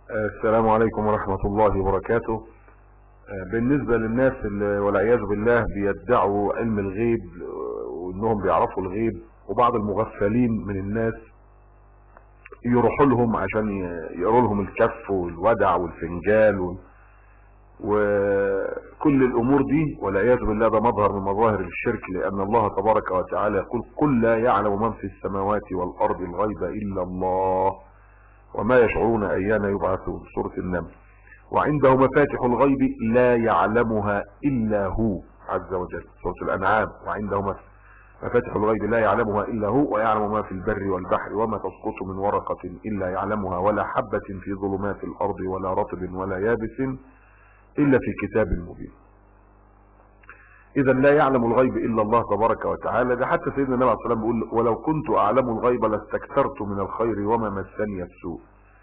السلام عليكم ورحمة الله وبركاته. بالنسبة للناس اللي والعياذ بالله بيدعوا علم الغيب وانهم بيعرفوا الغيب، وبعض المغفلين من الناس يروحوا لهم عشان يقروا لهم الكف والودع والفنجال وكل الامور دي، والعياذ بالله ده مظهر من مظاهر الشرك، لان الله تبارك وتعالى يقول: قل لا يعلم من في السماوات والارض الغيب الا الله وما يشعرون ايان يبعثون. سورة النمل. وعنده مفاتح الغيب لا يعلمها الا هو عز وجل. سورة الانعام. وعنده مفاتح الغيب لا يعلمها الا هو ويعلم ما في البر والبحر وما تسقط من ورقة الا يعلمها ولا حبة في ظلمات الارض ولا رطب ولا يابس الا في كتاب مبين. اذا لا يعلم الغيب الا الله تبارك وتعالى. ده حتى سيدنا النبي عليه الصلاه والسلام بيقول: ولو كنت اعلم الغيب لاستكثرت من الخير وما مسني السوء.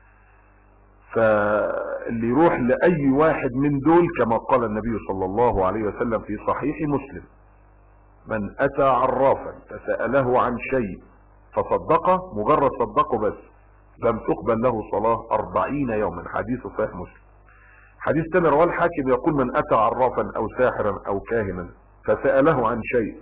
فاللي يروح لاي واحد من دول كما قال النبي صلى الله عليه وسلم في صحيح مسلم: من اتى عرافا فسأله عن شيء فصدقه، مجرد صدقه بس، لم تقبل له صلاة 40 يوما. حديث صحيح مسلم. حديث تاني رواه الحاكم يقول: من اتى عرافا او ساحرا او كاهنا فسأله عن شيء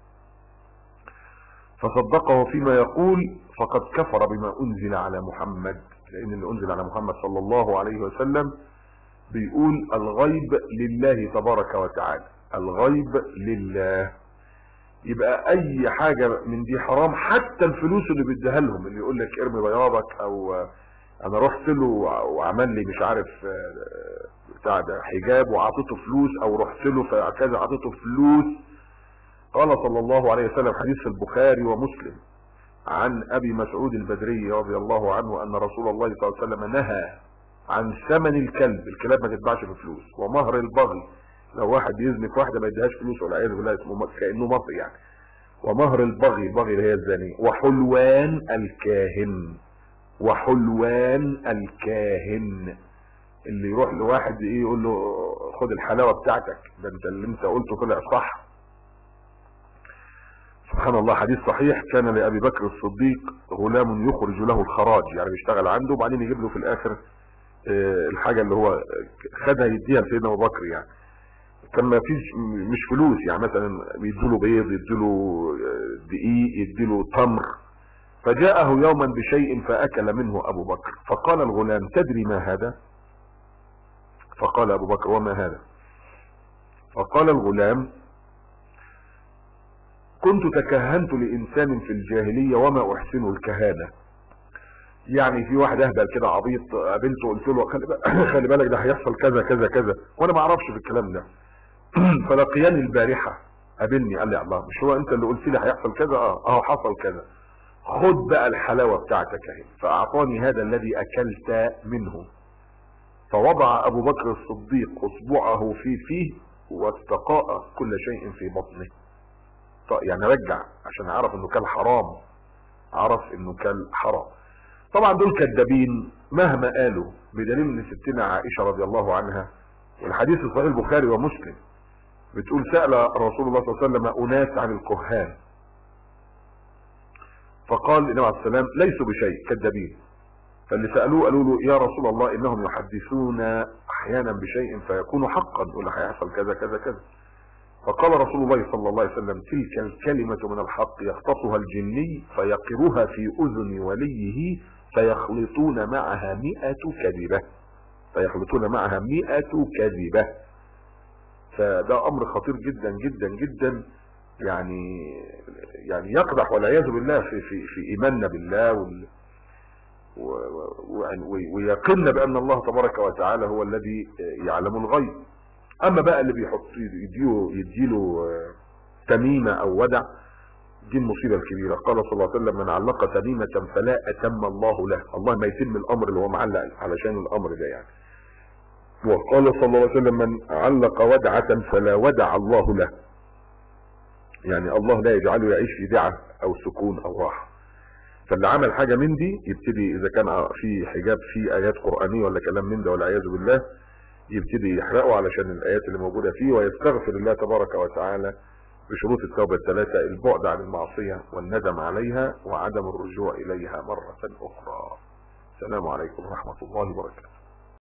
فصدقه فيما يقول فقد كفر بما انزل على محمد. لان اللي انزل على محمد صلى الله عليه وسلم بيقول: الغيب لله تبارك وتعالى، الغيب لله. يبقى اي حاجة من دي حرام، حتى الفلوس اللي بيديها لهم، اللي يقول لك ارمي بياضك، او انا رحت له وعمل لي مش عارف بتاع ده حجاب وعطيته فلوس، او رحت له فكذا عطيته فلوس. قال صلى الله عليه وسلم، حديث في البخاري ومسلم، عن ابي مسعود البدري رضي الله عنه ان رسول الله صلى الله عليه وسلم نهى عن ثمن الكلب. الكلاب ما تتباعش بفلوس. ومهر البغي، لو واحد يزني في واحده ما يديهاش فلوس والعياذ بالله اسمه كانه مهر يعني. ومهر البغي، البغي اللي هي الزانيه. وحلوان الكاهن، وحلوان الكاهن، اللي يروح لواحد ايه يقول له خد الحلاوه بتاعتك، ده انت اللي انت قلته طلع صح. سبحان الله. حديث صحيح: كان لأبي بكر الصديق غلام يخرج له الخراج، يعني بيشتغل عنده وبعدين يجيب له في الاخر الحاجة اللي هو خدها يديها لسيدنا ابو بكر. يعني كان ما فيش مش فلوس، يعني مثلا يديله بيض، يديله دقيق، يديله تمر. فجاءه يوما بشيء فأكل منه أبو بكر. فقال الغلام: تدري ما هذا؟ فقال أبو بكر: وما هذا؟ فقال الغلام: كنت تكهنت لإنسان في الجاهلية وما أحسن الكهانة. يعني في واحد اهبل كده عبيط قابلته قلت له خلي بالك ده هيحصل كذا كذا كذا، وانا ما اعرفش في الكلام ده. فلقياني البارحة، قابلني قال لي: الله، مش هو انت اللي قلت لي هيحصل كذا؟ اه حصل كذا، خد بقى الحلاوة بتاعتك اهي. فاعطاني هذا الذي اكلت منه. فوضع ابو بكر الصديق اصبعه في فيه واستقاء كل شيء في بطنه. يعني رجع عشان عرف انه كان حرام، عرف انه كان حرام. طبعا دول كذابين مهما قالوا، بدليل ان ستنا عائشة رضي الله عنها، والحديث في صحيح البخاري ومسلم، بتقول: سأل رسول الله صلى الله عليه وسلم اناس عن الكهان، فقال النبي عليه السلام: ليسوا بشيء، كذابين. فاللي سألوه قالوا له: يا رسول الله انهم يحدثون احيانا بشيء فيكون حقا، يقول له هيحصل كذا كذا كذا. فقال رسول الله صلى الله عليه وسلم: تلك الكلمة من الحق يخطفها الجني فيقرها في اذن وليه فيخلطون معها 100 كذبة، فيخلطون معها 100 كذبة. فده امر خطير جدا جدا جدا، يعني يقدح والعياذ بالله في ايماننا بالله ويقن بان الله تبارك وتعالى هو الذي يعلم الغيب. اما بقى اللي بيحط يديله تميمة او ودع، دي المصيبة الكبيرة. قال صلى الله عليه وسلم: من علق تميمة فلا اتم الله له. الله ما يتم الامر اللي هو معلق علشان الامر ده يعني. وقال صلى الله عليه وسلم: من علق ودعة فلا ودع الله له. يعني الله لا يجعله يعيش في دعة او سكون او راحة. فاللي عمل حاجة من دي يبتدي، اذا كان في حجاب في ايات قرآنية ولا كلام من ده والعياذ بالله، يبتدي يحرقه علشان الايات اللي موجودة فيه، ويستغفر الله تبارك وتعالى بشروط التوبة الثلاثة: البعد عن المعصية والندم عليها وعدم الرجوع اليها مرة اخرى. السلام عليكم ورحمة الله وبركاته.